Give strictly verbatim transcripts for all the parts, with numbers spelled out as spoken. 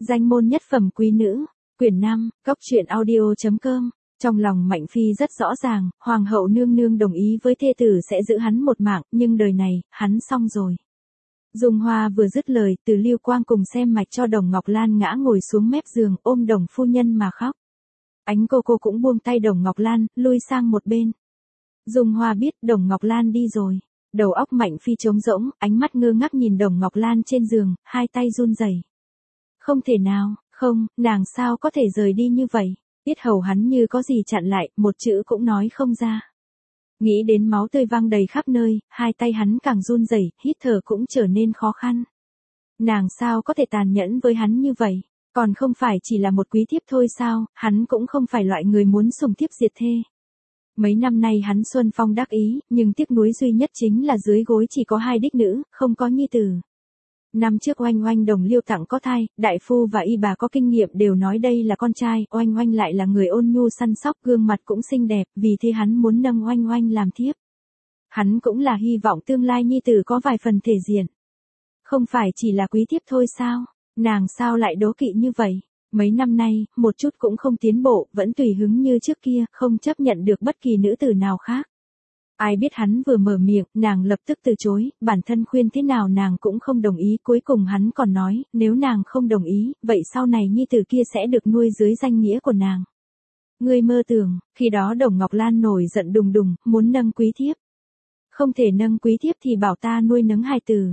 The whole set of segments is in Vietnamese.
Danh môn nhất phẩm quý nữ, quyển năm, cốc truyện audio chấm com. Trong lòng Mạnh Phi rất rõ ràng, Hoàng hậu nương nương đồng ý với thê tử sẽ giữ hắn một mạng, nhưng đời này, hắn xong rồi. Dung Hoa vừa dứt lời, Từ Lưu Quang cùng xem mạch cho Đồng Ngọc Lan ngã ngồi xuống mép giường, ôm Đồng phu nhân mà khóc. Ánh cô cô cũng buông tay Đồng Ngọc Lan, lui sang một bên. Dung Hoa biết Đồng Ngọc Lan đi rồi. Đầu óc Mạnh Phi trống rỗng, ánh mắt ngơ ngác nhìn Đồng Ngọc Lan trên giường, hai tay run rẩy. Không thể nào, không, nàng sao có thể rời đi như vậy? Tiết hầu hắn như có gì chặn lại, một chữ cũng nói không ra. Nghĩ đến máu tươi văng đầy khắp nơi, hai tay hắn càng run rẩy, hít thở cũng trở nên khó khăn. Nàng sao có thể tàn nhẫn với hắn như vậy? Còn không phải chỉ là một quý thiếp thôi sao, hắn cũng không phải loại người muốn sủng thiếp diệt thê. Mấy năm nay hắn xuân phong đắc ý, nhưng tiếc nuối duy nhất chính là dưới gối chỉ có hai đích nữ, không có nhi tử. Năm trước Oanh Oanh Đồng Liêu tặng có thai, đại phu và y bà có kinh nghiệm đều nói đây là con trai, Oanh Oanh lại là người ôn nhu săn sóc, gương mặt cũng xinh đẹp, vì thế hắn muốn nâng Oanh Oanh làm thiếp. Hắn cũng là hy vọng tương lai nhi tử có vài phần thể diện. Không phải chỉ là quý thiếp thôi sao, nàng sao lại đố kỵ như vậy? Mấy năm nay, một chút cũng không tiến bộ, vẫn tùy hứng như trước kia, không chấp nhận được bất kỳ nữ tử nào khác. Ai biết hắn vừa mở miệng, nàng lập tức từ chối, bản thân khuyên thế nào nàng cũng không đồng ý, cuối cùng hắn còn nói, nếu nàng không đồng ý, vậy sau này nhi tử kia sẽ được nuôi dưới danh nghĩa của nàng. Ngươi mơ tưởng, khi đó Đồng Ngọc Lan nổi giận đùng đùng, muốn nâng quý thiếp. Không thể nâng quý thiếp thì bảo ta nuôi nấng hai từ.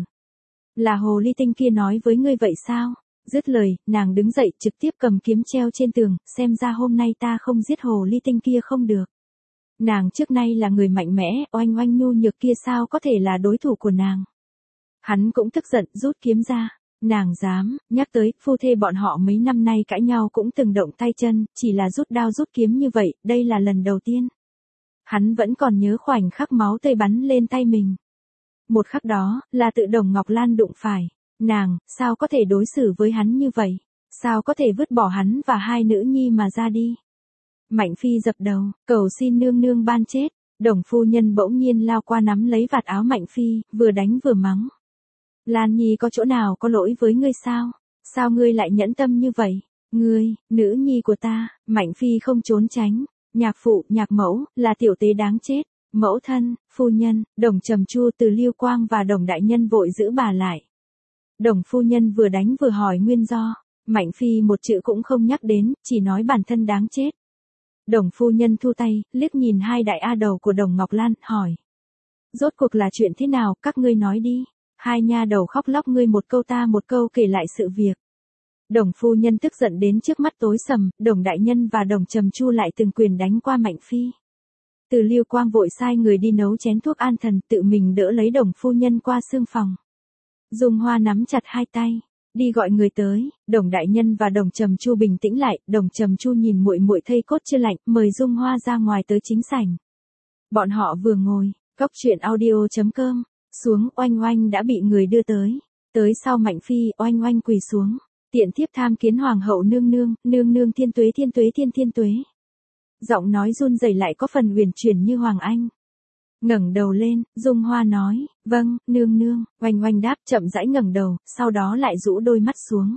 Là hồ ly tinh kia nói với ngươi vậy sao? Dứt lời, nàng đứng dậy trực tiếp cầm kiếm treo trên tường, xem ra hôm nay ta không giết hồ ly tinh kia không được. Nàng trước nay là người mạnh mẽ, Oanh Oanh nhu nhược kia sao có thể là đối thủ của nàng. Hắn cũng tức giận, rút kiếm ra. Nàng dám, nhắc tới, phu thê bọn họ mấy năm nay cãi nhau cũng từng động tay chân, chỉ là rút đao rút kiếm như vậy, đây là lần đầu tiên. Hắn vẫn còn nhớ khoảnh khắc máu tươi bắn lên tay mình. Một khắc đó, là tự Đồng Ngọc Lan đụng phải. Nàng, sao có thể đối xử với hắn như vậy? Sao có thể vứt bỏ hắn và hai nữ nhi mà ra đi? Mạnh Phi dập đầu, cầu xin nương nương ban chết. Đồng phu nhân bỗng nhiên lao qua nắm lấy vạt áo Mạnh Phi, vừa đánh vừa mắng. Lan Nhi có chỗ nào có lỗi với ngươi sao? Sao ngươi lại nhẫn tâm như vậy? Ngươi, nữ nhi của ta, Mạnh Phi không trốn tránh. Nhạc phụ, nhạc mẫu, là tiểu tế đáng chết. Mẫu thân, phu nhân, Đồng Trầm Chu, Từ Lưu Quang và Đồng đại nhân vội giữ bà lại. Đồng phu nhân vừa đánh vừa hỏi nguyên do. Mạnh Phi một chữ cũng không nhắc đến, chỉ nói bản thân đáng chết. Đồng phu nhân thu tay, liếc nhìn hai đại a đầu của Đồng Ngọc Lan, hỏi. Rốt cuộc là chuyện thế nào, các ngươi nói đi. Hai nha đầu khóc lóc ngươi một câu ta một câu kể lại sự việc. Đồng phu nhân tức giận đến trước mắt tối sầm, Đồng đại nhân và Đồng Trầm Chu lại từng quyền đánh qua Mạnh Phi. Từ Lưu Quang vội sai người đi nấu chén thuốc an thần, tự mình đỡ lấy Đồng phu nhân qua xương phòng. Dung Hoa nắm chặt hai tay, đi gọi người tới. Đồng đại nhân và Đồng Trầm Chu bình tĩnh lại, Đồng Trầm Chu nhìn muội muội thây cốt chưa lạnh, mời Dung Hoa ra ngoài tới chính sảnh. Bọn họ vừa ngồi, cốc truyện audio chấm com, xuống, Oanh Oanh đã bị người đưa tới. Tới sau Mạnh Phi, Oanh Oanh quỳ xuống, tiện thiếp tham kiến Hoàng hậu nương nương, nương nương thiên tuế thiên tuế thiên thiên tuế. Giọng nói run rẩy lại có phần huyền chuyển như Hoàng Anh. Ngẩng đầu lên, Dung Hoa nói, vâng, nương nương. Oanh Oanh đáp, chậm rãi ngẩng đầu, sau đó lại rũ đôi mắt xuống.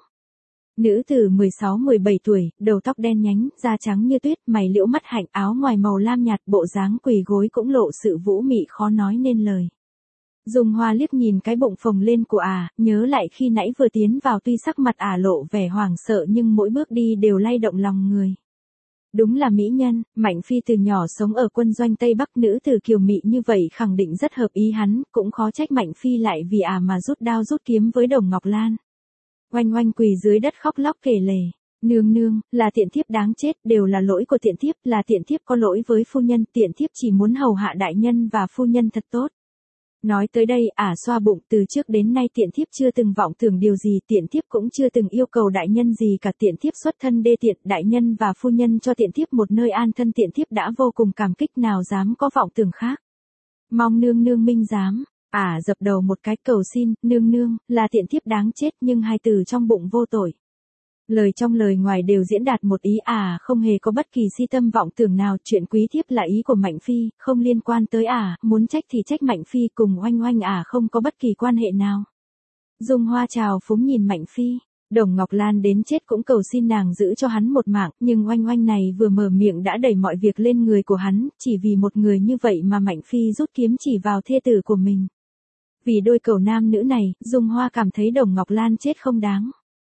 Nữ tử mười sáu mười bảy tuổi, đầu tóc đen nhánh, da trắng như tuyết, mày liễu mắt hạnh, áo ngoài màu lam nhạt, bộ dáng quỳ gối cũng lộ sự vũ mị khó nói nên lời. Dung Hoa liếc nhìn cái bụng phồng lên của ả, nhớ lại khi nãy vừa tiến vào tuy sắc mặt ả lộ vẻ hoảng sợ nhưng mỗi bước đi đều lay động lòng người. Đúng là mỹ nhân, Mạnh Phi từ nhỏ sống ở quân doanh Tây Bắc, nữ tử kiều mị như vậy khẳng định rất hợp ý hắn, cũng khó trách Mạnh Phi lại vì à mà rút đao rút kiếm với Đồng Ngọc Lan. Oanh Oanh quỳ dưới đất khóc lóc kể lể, nương nương, là tiện thiếp đáng chết, đều là lỗi của tiện thiếp, là tiện thiếp có lỗi với phu nhân, tiện thiếp chỉ muốn hầu hạ đại nhân và phu nhân thật tốt. Nói tới đây, ả xoa bụng, từ trước đến nay tiện thiếp chưa từng vọng tưởng điều gì, tiện thiếp cũng chưa từng yêu cầu đại nhân gì cả, tiện thiếp xuất thân đê tiện, đại nhân và phu nhân cho tiện thiếp một nơi an thân, tiện thiếp đã vô cùng cảm kích, nào dám có vọng tưởng khác. Mong nương nương minh giám. Ả dập đầu một cái, cầu xin, nương nương, là tiện thiếp đáng chết, nhưng hai từ trong bụng vô tội. Lời trong lời ngoài đều diễn đạt một ý, ả không hề có bất kỳ si tâm vọng tưởng nào, chuyện quý thiếp là ý của Mạnh Phi, không liên quan tới ả, muốn trách thì trách Mạnh Phi, cùng Oanh Oanh ả không có bất kỳ quan hệ nào. Dung Hoa chào phúng nhìn Mạnh Phi, Đồng Ngọc Lan đến chết cũng cầu xin nàng giữ cho hắn một mạng, nhưng Oanh Oanh này vừa mở miệng đã đẩy mọi việc lên người của hắn, chỉ vì một người như vậy mà Mạnh Phi rút kiếm chỉ vào thê tử của mình. Vì đôi cầu nam nữ này, Dung Hoa cảm thấy Đồng Ngọc Lan chết không đáng.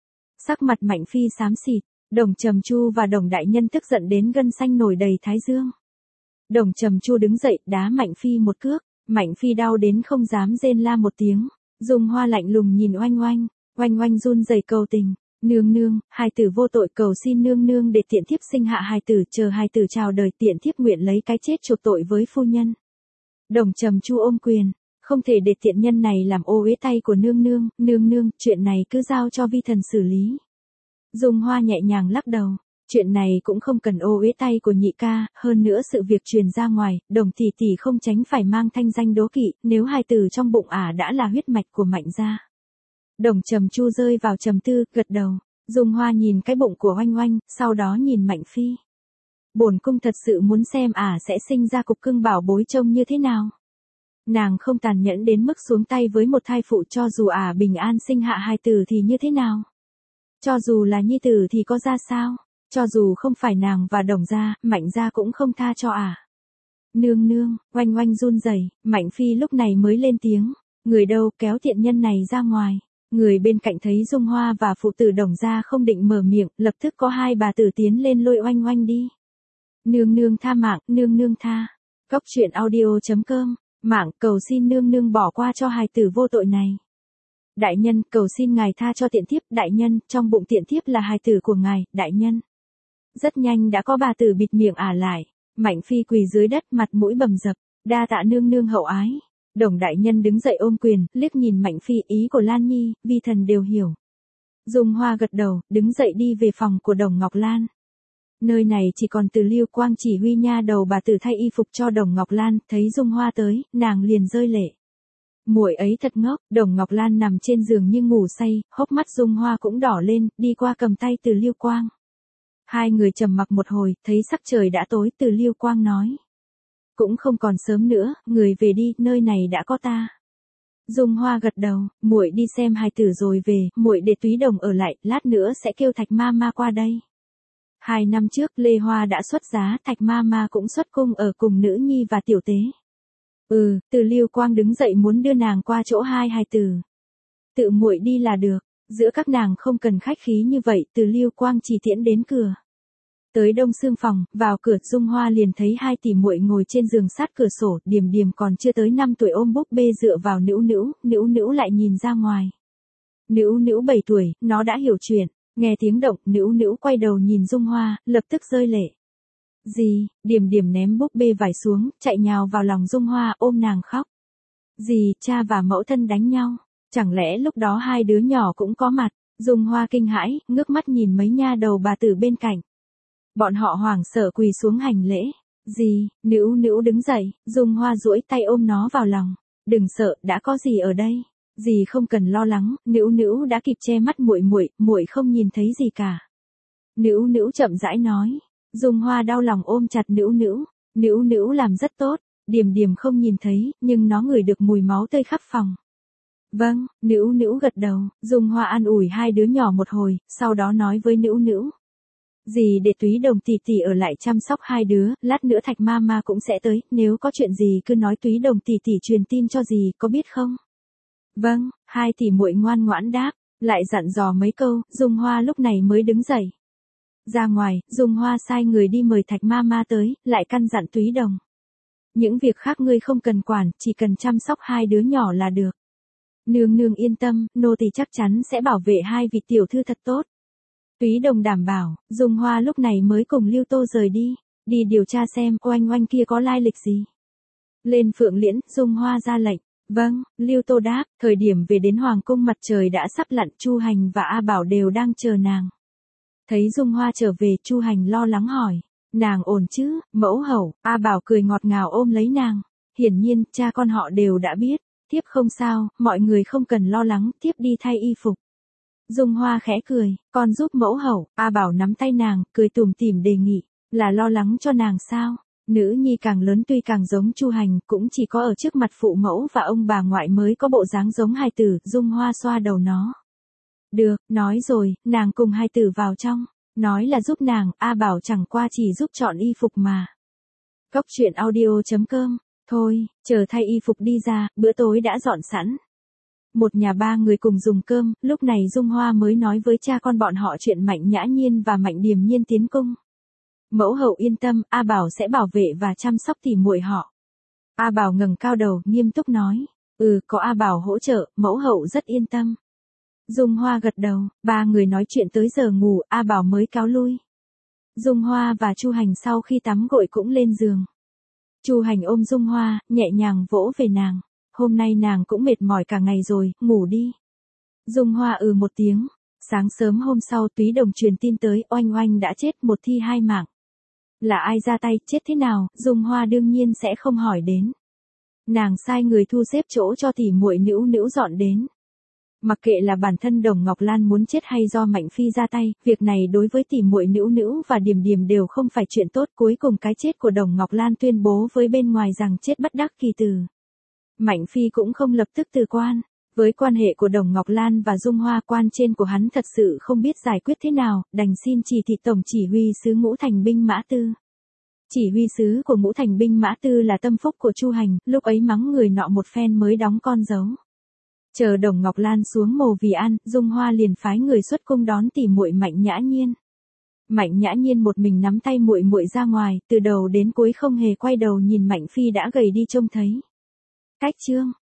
Sắc mặt Mạnh Phi xám xịt, Đồng Trầm Chu và Đồng Đại Nhân tức giận đến gân xanh nổi đầy thái dương. Đồng Trầm Chu đứng dậy, đá Mạnh Phi một cước, Mạnh Phi đau đến không dám rên la một tiếng. Dung Hoa lạnh lùng nhìn Oanh Oanh, Oanh Oanh run rẩy cầu tình, nương nương, hài tử vô tội cầu xin nương nương để tiện thiếp sinh hạ hài tử, chờ hài tử chào đời tiện thiếp nguyện lấy cái chết chuộc tội với phu nhân. Đồng Trầm Chu ôm quyền, không thể để tiện nhân này làm ô uế tay của nương nương, nương nương, chuyện này cứ giao cho vi thần xử lý. Dung Hoa nhẹ nhàng lắc đầu, chuyện này cũng không cần ô uế tay của nhị ca, hơn nữa sự việc truyền ra ngoài, Đồng tỷ tỷ không tránh phải mang thanh danh đố kỵ, nếu hài tử trong bụng ả đã là huyết mạch của Mạnh gia. Đồng Trầm Chu rơi vào trầm tư, gật đầu. Dung Hoa nhìn cái bụng của Oanh Oanh, sau đó nhìn Mạnh Phi. Bổn cung thật sự muốn xem ả sẽ sinh ra cục cưng bảo bối trông như thế nào. Nàng không tàn nhẫn đến mức xuống tay với một thai phụ, cho dù ả bình an sinh hạ hài tử thì như thế nào. Cho dù là nhi tử thì có ra sao. Cho dù không phải nàng và Đồng gia, Mạnh gia cũng không tha cho ả. Nương nương, Oanh Oanh run rẩy, Mạnh Phi lúc này mới lên tiếng. Người đâu, kéo tiện nhân này ra ngoài. Người bên cạnh thấy Dung Hoa và phụ tử Đồng gia không định mở miệng, lập tức có hai bà tử tiến lên lôi Oanh Oanh đi. Nương nương tha mạng, nương nương tha. Cốc truyện audio chấm com, mạng cầu xin nương nương bỏ qua cho hài tử vô tội này. Đại nhân, cầu xin ngài tha cho tiện thiếp, đại nhân, trong bụng tiện thiếp là hài tử của ngài, đại nhân. Rất nhanh đã có bà tử bịt miệng ả lại, Mạnh Phi quỳ dưới đất mặt mũi bầm dập, đa tạ nương nương hậu ái. Đồng Đại Nhân đứng dậy ôm quyền, liếc nhìn Mạnh Phi, ý của Lan Nhi, vi thần đều hiểu. Dung Hoa gật đầu, đứng dậy đi về phòng của Đồng Ngọc Lan. Nơi này chỉ còn Từ Lưu Quang chỉ huy nha đầu bà tử thay y phục cho Đồng Ngọc Lan, thấy Dung Hoa tới, nàng liền rơi lệ. Muội ấy thật ngốc, Đồng Ngọc Lan nằm trên giường như ngủ say, hốc mắt Dung Hoa cũng đỏ lên, đi qua cầm tay Từ Lưu Quang. Hai người trầm mặc một hồi, thấy sắc trời đã tối, Từ Lưu Quang nói. Cũng không còn sớm nữa, người về đi, nơi này đã có ta. Dung Hoa gật đầu, muội đi xem hài tử rồi về, muội để Túy Đồng ở lại, lát nữa sẽ kêu Thạch Ma Ma qua đây. Hai năm trước, Lê Hoa đã xuất giá, Thạch Ma Ma cũng xuất cung ở cùng Nữ Nhi và Tiểu Tế. Ừ, Từ Lưu Quang đứng dậy muốn đưa nàng qua chỗ hai hài tử. Tự muội đi là được, giữa các nàng không cần khách khí như vậy, Từ Lưu Quang chỉ tiễn đến cửa. Tới đông xương phòng, vào cửa, Dung Hoa liền thấy hai tỷ muội ngồi trên giường sát cửa sổ, Điềm Điềm còn chưa tới năm tuổi ôm búp bê dựa vào Nữu Nữu, Nữu Nữu lại nhìn ra ngoài. Nữu Nữu bảy tuổi, nó đã hiểu chuyện, nghe tiếng động, Nữu Nữu quay đầu nhìn Dung Hoa, lập tức rơi lệ. Gì, Điềm Điềm ném búp bê vải xuống, chạy nhào vào lòng Dung Hoa, ôm nàng khóc. Gì, cha và mẫu thân đánh nhau, chẳng lẽ lúc đó hai đứa nhỏ cũng có mặt. Dung Hoa kinh hãi, ngước mắt nhìn mấy nha đầu bà tử bên cạnh. Bọn họ hoảng sợ quỳ xuống hành lễ. Gì, Nữu Nữu đứng dậy, Dung Hoa duỗi tay ôm nó vào lòng. Đừng sợ, đã có gì ở đây. Dì không cần lo lắng, Nữu Nữu đã kịp che mắt muội muội, muội không nhìn thấy gì cả. Nữu Nữu chậm rãi nói. Dung Hoa đau lòng ôm chặt Nữu Nữu. Nữu Nữu làm rất tốt, Điềm Điềm không nhìn thấy, nhưng nó ngửi được mùi máu tươi khắp phòng. Vâng, Nữu Nữu gật đầu, Dung Hoa an ủi hai đứa nhỏ một hồi, sau đó nói với Nữu Nữu. Dì để Túy Đồng tỷ tỷ ở lại chăm sóc hai đứa, lát nữa Thạch Ma Ma cũng sẽ tới, nếu có chuyện gì cứ nói Túy Đồng tỷ tỷ truyền tin cho dì, có biết không? Vâng, hai tỷ muội ngoan ngoãn đáp, lại dặn dò mấy câu, Dung Hoa lúc này mới đứng dậy. Ra ngoài, Dung Hoa sai người đi mời Thạch Ma Ma tới, lại căn dặn Túy Đồng. Những việc khác ngươi không cần quản, chỉ cần chăm sóc hai đứa nhỏ là được. Nương nương yên tâm, nô tỳ chắc chắn sẽ bảo vệ hai vị tiểu thư thật tốt. Túy Đồng đảm bảo, Dung Hoa lúc này mới cùng Lưu Tô rời đi, đi điều tra xem Oanh Oanh kia có lai lịch gì. Lên Phượng Liễn, Dung Hoa ra lệnh. Vâng, Lưu Tô đáp, thời điểm về đến Hoàng cung mặt trời đã sắp lặn, Chu Hành và A Bảo đều đang chờ nàng. Thấy Dung Hoa trở về, Chu Hành lo lắng hỏi, nàng ổn chứ, mẫu hậu? A Bảo cười ngọt ngào ôm lấy nàng. Hiển nhiên, cha con họ đều đã biết, tiếp không sao, mọi người không cần lo lắng, tiếp đi thay y phục. Dung Hoa khẽ cười, con giúp mẫu hậu. A Bảo nắm tay nàng, cười tủm tỉm đề nghị, là lo lắng cho nàng sao? Nữ nhi càng lớn tuy càng giống Chu Hành, cũng chỉ có ở trước mặt phụ mẫu và ông bà ngoại mới có bộ dáng giống hài tử. Dung Hoa xoa đầu nó. Được, nói rồi, nàng cùng hai tử vào trong. Nói là giúp nàng, A Bảo chẳng qua chỉ giúp chọn y phục mà. Cốc truyện audio chấm com. Thôi, chờ thay y phục đi ra, bữa tối đã dọn sẵn. Một nhà ba người cùng dùng cơm, lúc này Dung Hoa mới nói với cha con bọn họ chuyện Mạnh Nhã Nhiên và Mạnh Điềm Nhiên tiến cung. Mẫu hậu yên tâm, A Bảo sẽ bảo vệ và chăm sóc tỉ muội họ. A Bảo ngẩng cao đầu, nghiêm túc nói. Ừ, có A Bảo hỗ trợ, mẫu hậu rất yên tâm. Dung Hoa gật đầu, ba người nói chuyện tới giờ ngủ, A Bảo mới cáo lui. Dung Hoa và Chu Hành sau khi tắm gội cũng lên giường. Chu Hành ôm Dung Hoa, nhẹ nhàng vỗ về nàng. Hôm nay nàng cũng mệt mỏi cả ngày rồi, ngủ đi. Dung Hoa ừ một tiếng. Sáng sớm hôm sau Túy Đồng truyền tin tới, Oanh Oanh đã chết, một thi hai mạng. Là ai ra tay, chết thế nào, Dung Hoa đương nhiên sẽ không hỏi đến. Nàng sai người thu xếp chỗ cho tỉ muội Nữu Nữu dọn đến. Mặc kệ là bản thân Đồng Ngọc Lan muốn chết hay do Mạnh Phi ra tay, việc này đối với tỉ muội Nữu Nữu và Điềm Điềm đều không phải chuyện tốt. Cuối cùng cái chết của Đồng Ngọc Lan tuyên bố với bên ngoài rằng chết bất đắc kỳ tử. Mạnh Phi cũng không lập tức từ quan. Với quan hệ của Đồng Ngọc Lan và Dung Hoa, quan trên của hắn thật sự không biết giải quyết thế nào, đành xin chỉ thị tổng chỉ huy sứ Ngũ Thành binh Mã Tư. Chỉ huy sứ của Ngũ Thành binh Mã Tư là tâm phúc của Chu Hành, lúc ấy mắng người nọ một phen mới đóng con dấu. Chờ Đồng Ngọc Lan xuống mồ vì ăn, Dung Hoa liền phái người xuất cung đón tỉ muội Mạnh Nhã Nhiên. Mạnh Nhã Nhiên một mình nắm tay muội muội ra ngoài, từ đầu đến cuối không hề quay đầu nhìn Mạnh Phi đã gầy đi trông thấy. Cách chương